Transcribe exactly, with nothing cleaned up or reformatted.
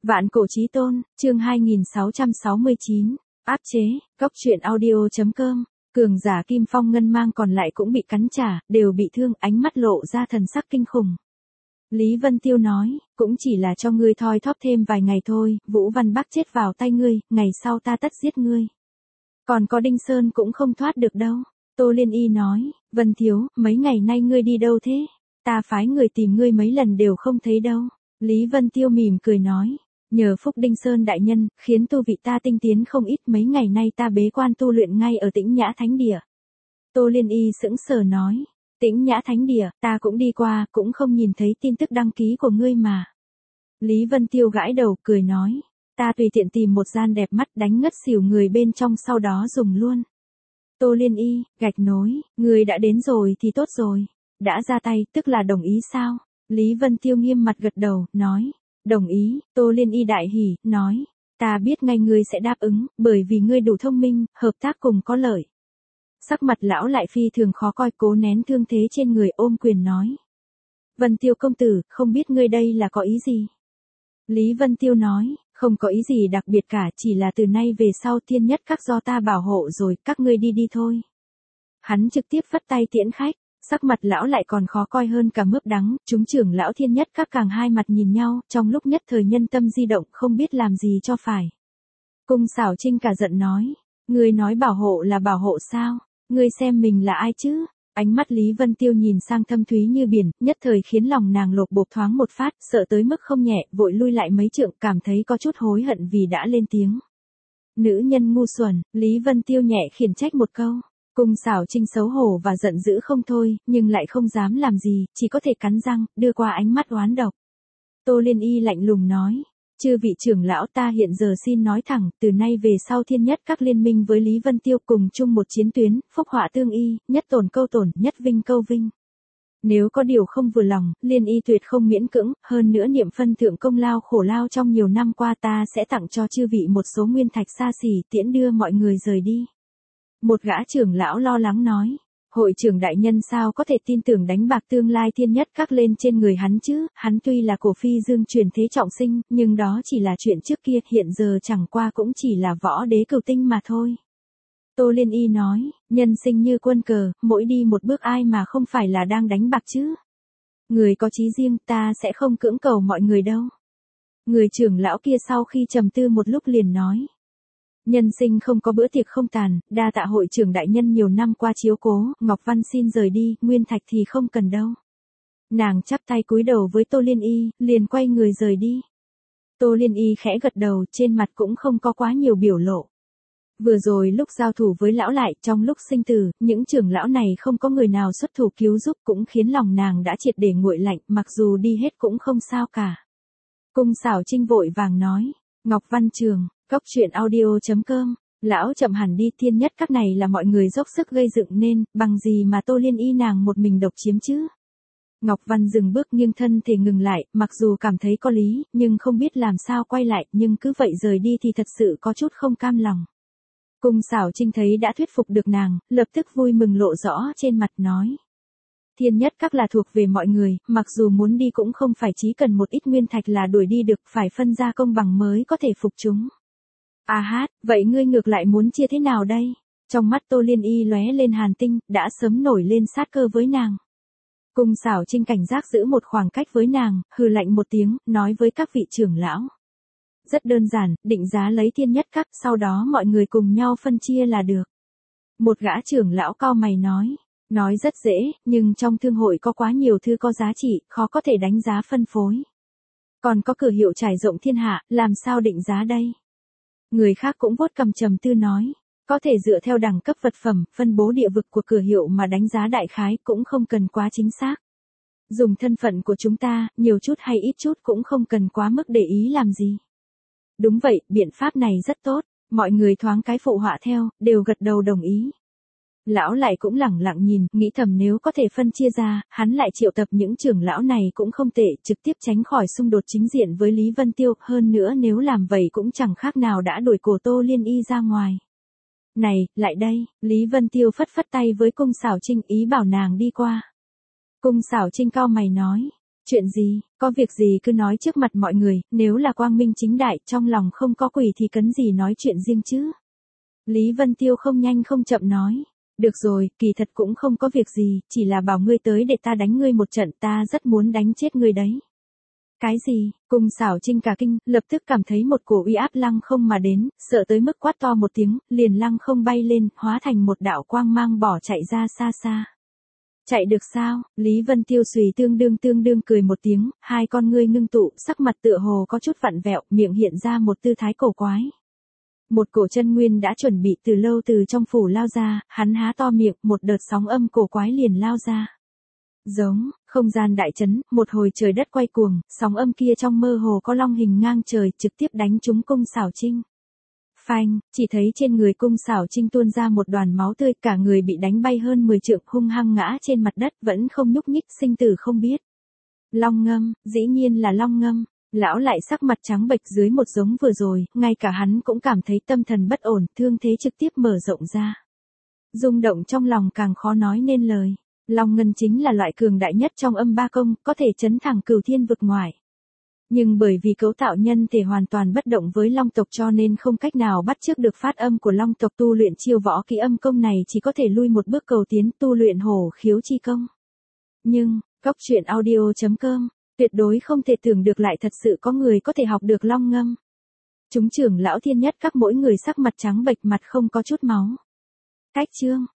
Vạn cổ chí tôn, chương hai nghìn sáu trăm sáu mươi chín, áp chế, cốc truyện audio.com, cường giả Kim Phong Ngân Mang còn lại cũng bị cắn trả, đều bị thương, ánh mắt lộ ra thần sắc kinh khủng. Lý Vân Tiêu nói, cũng chỉ là cho ngươi thoi thóp thêm vài ngày thôi, Vũ Văn Bắc chết vào tay ngươi, ngày sau ta tất giết ngươi. Còn có Đinh Sơn cũng không thoát được đâu. Tô Liên Y nói, Vân Thiếu, mấy ngày nay ngươi đi đâu thế? Ta phái người tìm ngươi mấy lần đều không thấy đâu. Lý Vân Tiêu mỉm cười nói, nhờ phúc Đinh Sơn đại nhân, khiến tu vị ta tinh tiến không ít, mấy ngày nay ta bế quan tu luyện ngay ở Tĩnh Nhã Thánh Địa. Tô Liên Y sững sờ nói, Tĩnh Nhã Thánh Địa, ta cũng đi qua, cũng không nhìn thấy tin tức đăng ký của ngươi mà. Lý Vân Tiêu gãi đầu, cười nói, ta tùy tiện tìm một gian đẹp mắt đánh ngất xỉu người bên trong sau đó dùng luôn. Tô Liên Y, gạch nối, người đã đến rồi thì tốt rồi. Đã ra tay, tức là đồng ý sao? Lý Vân Tiêu nghiêm mặt gật đầu, nói, đồng ý. Tô Liên Y đại hỉ, nói, ta biết ngay ngươi sẽ đáp ứng, bởi vì ngươi đủ thông minh, hợp tác cùng có lợi. Sắc mặt lão lại phi thường khó coi, cố nén thương thế trên người, ôm quyền nói, Vân Tiêu công tử, không biết ngươi đây là có ý gì? Lý Vân Tiêu nói, không có ý gì đặc biệt cả, chỉ là từ nay về sau thiên nhất các do ta bảo hộ rồi, các ngươi đi đi thôi. Hắn trực tiếp phất tay tiễn khách, sắc mặt lão lại còn khó coi hơn cả mướp đắng, chúng trưởng lão thiên nhất các càng hai mặt nhìn nhau, trong lúc nhất thời nhân tâm di động không biết làm gì cho phải. Cung Xảo Trinh cả giận nói, ngươi nói bảo hộ là bảo hộ sao, ngươi xem mình là ai chứ? Ánh mắt Lý Vân Tiêu nhìn sang thâm thúy như biển, nhất thời khiến lòng nàng lột bột thoáng một phát, sợ tới mức không nhẹ, vội lui lại mấy trượng, cảm thấy có chút hối hận vì đã lên tiếng. Nữ nhân ngu xuẩn, Lý Vân Tiêu nhẹ khiển trách một câu. Cung Xảo Trinh xấu hổ và giận dữ không thôi, nhưng lại không dám làm gì, chỉ có thể cắn răng, đưa qua ánh mắt oán độc. Tô Liên Y lạnh lùng nói, chư vị trưởng lão, ta hiện giờ xin nói thẳng, từ nay về sau thiên nhất các liên minh với Lý Vân Tiêu cùng chung một chiến tuyến, phúc họa tương y, nhất tổn câu tổn, nhất vinh câu vinh. Nếu có điều không vừa lòng, Liên Y tuyệt không miễn cưỡng, hơn nữa niệm phân thượng công lao khổ lao trong nhiều năm qua ta sẽ tặng cho chư vị một số nguyên thạch xa xỉ tiễn đưa mọi người rời đi. Một gã trưởng lão lo lắng nói, hội trưởng đại nhân sao có thể tin tưởng đánh bạc tương lai thiên nhất các lên trên người hắn chứ, hắn tuy là cổ phi dương truyền thế trọng sinh, nhưng đó chỉ là chuyện trước kia, hiện giờ chẳng qua cũng chỉ là võ đế cửu tinh mà thôi. Tô Liên Y nói, nhân sinh như quân cờ, mỗi đi một bước ai mà không phải là đang đánh bạc chứ. Người có chí riêng, ta sẽ không cưỡng cầu mọi người đâu. Người trưởng lão kia sau khi trầm tư một lúc liền nói, nhân sinh không có bữa tiệc không tàn, đa tạ hội trưởng đại nhân nhiều năm qua chiếu cố, Ngọc Văn xin rời đi, nguyên thạch thì không cần đâu. Nàng chắp tay cúi đầu với Tô Liên Y, liền quay người rời đi. Tô Liên Y khẽ gật đầu, trên mặt cũng không có quá nhiều biểu lộ. Vừa rồi lúc giao thủ với lão lại, trong lúc sinh tử, những trưởng lão này không có người nào xuất thủ cứu giúp, cũng khiến lòng nàng đã triệt để nguội lạnh, mặc dù đi hết cũng không sao cả. Cung Xảo Trinh vội vàng nói, Ngọc Văn Trường, cốc truyện audio.com, lão chậm hẳn đi, thiên nhất các này là mọi người dốc sức gây dựng nên, bằng gì mà Tô Liên Y nàng một mình độc chiếm chứ? Ngọc Văn dừng bước nghiêng thân thể ngừng lại, mặc dù cảm thấy có lý, nhưng không biết làm sao quay lại, nhưng cứ vậy rời đi thì thật sự có chút không cam lòng. Cung Xảo Trinh thấy đã thuyết phục được nàng, lập tức vui mừng lộ rõ trên mặt nói. Thiên nhất các là thuộc về mọi người, mặc dù muốn đi cũng không phải chỉ cần một ít nguyên thạch là đuổi đi được, phải phân ra công bằng mới có thể phục chúng. À hát, vậy ngươi ngược lại muốn chia thế nào đây? Trong mắt Tô Liên Y lóe lên hàn tinh, đã sớm nổi lên sát cơ với nàng. Cung Xảo Trinh cảnh giác giữ một khoảng cách với nàng, hừ lạnh một tiếng, nói với các vị trưởng lão. Rất đơn giản, định giá lấy thiên nhất các, sau đó mọi người cùng nhau phân chia là được. Một gã trưởng lão cau mày nói, nói rất dễ, nhưng trong thương hội có quá nhiều thứ có giá trị, khó có thể đánh giá phân phối. Còn có cửa hiệu trải rộng thiên hạ, làm sao định giá đây? Người khác cũng vuốt cằm trầm tư nói, có thể dựa theo đẳng cấp vật phẩm, phân bố địa vực của cửa hiệu mà đánh giá đại khái, cũng không cần quá chính xác. Dùng thân phận của chúng ta, nhiều chút hay ít chút cũng không cần quá mức để ý làm gì. Đúng vậy, biện pháp này rất tốt, mọi người thoáng cái phụ họa theo, đều gật đầu đồng ý. Lão lại cũng lẳng lặng nhìn, nghĩ thầm nếu có thể phân chia ra, hắn lại triệu tập những trưởng lão này cũng không tệ, trực tiếp tránh khỏi xung đột chính diện với Lý Vân Tiêu, hơn nữa nếu làm vậy cũng chẳng khác nào đã đuổi cổ Tô Liên Y ra ngoài. Này, lại đây, Lý Vân Tiêu phất phất tay với Cung Xảo Trinh ý bảo nàng đi qua. Cung Xảo Trinh cau mày nói, Chuyện gì, có việc gì cứ nói trước mặt mọi người, nếu là quang minh chính đại, trong lòng không có quỷ thì cấn gì nói chuyện riêng chứ. Lý Vân Tiêu không nhanh không chậm nói. Được rồi, kỳ thật cũng không có việc gì, chỉ là bảo ngươi tới để ta đánh ngươi một trận, ta rất muốn đánh chết ngươi đấy. Cái gì, Cung Xảo Trinh cả kinh, lập tức cảm thấy một cổ uy áp lăng không mà đến, sợ tới mức quát to một tiếng, liền lăng không bay lên, hóa thành một đạo quang mang bỏ chạy ra xa xa. Chạy được sao? Lý Vân Tiêu xùy tương đương tương đương cười một tiếng, hai con ngươi ngưng tụ, sắc mặt tựa hồ có chút vặn vẹo, miệng hiện ra một tư thái cổ quái. Một cổ chân nguyên đã chuẩn bị từ lâu từ trong phủ lao ra, hắn há to miệng, một đợt sóng âm cổ quái liền lao ra. Giống, không gian đại chấn, một hồi trời đất quay cuồng, sóng âm kia trong mơ hồ có long hình ngang trời trực tiếp đánh trúng Cung Xảo Trinh. Phanh, chỉ thấy trên người Cung Xảo Trinh tuôn ra một đoàn máu tươi, cả người bị đánh bay hơn mười trượng, hung hăng ngã trên mặt đất, vẫn không nhúc nhích, sinh tử không biết. Long ngâm, dĩ nhiên là long ngâm. Lão lại sắc mặt trắng bệch dưới một giống vừa rồi, ngay cả hắn cũng cảm thấy tâm thần bất ổn, thương thế trực tiếp mở rộng ra. Rung động trong lòng càng khó nói nên lời. Long ngân chính là loại cường đại nhất trong âm ba công, có thể chấn thẳng cửu thiên vực ngoài. Nhưng bởi vì cấu tạo nhân thể hoàn toàn bất động với long tộc cho nên không cách nào bắt chước được phát âm của long tộc, tu luyện chiêu võ kỹ âm công này chỉ có thể lui một bước cầu tiến, tu luyện hổ khiếu chi công. Nhưng, Góc Truyện Audio chấm com tuyệt đối không thể tưởng được lại thật sự có người có thể học được long ngâm. Chúng trưởng lão thiên nhất các mỗi người sắc mặt trắng bệch, mặt không có chút máu. Cách chương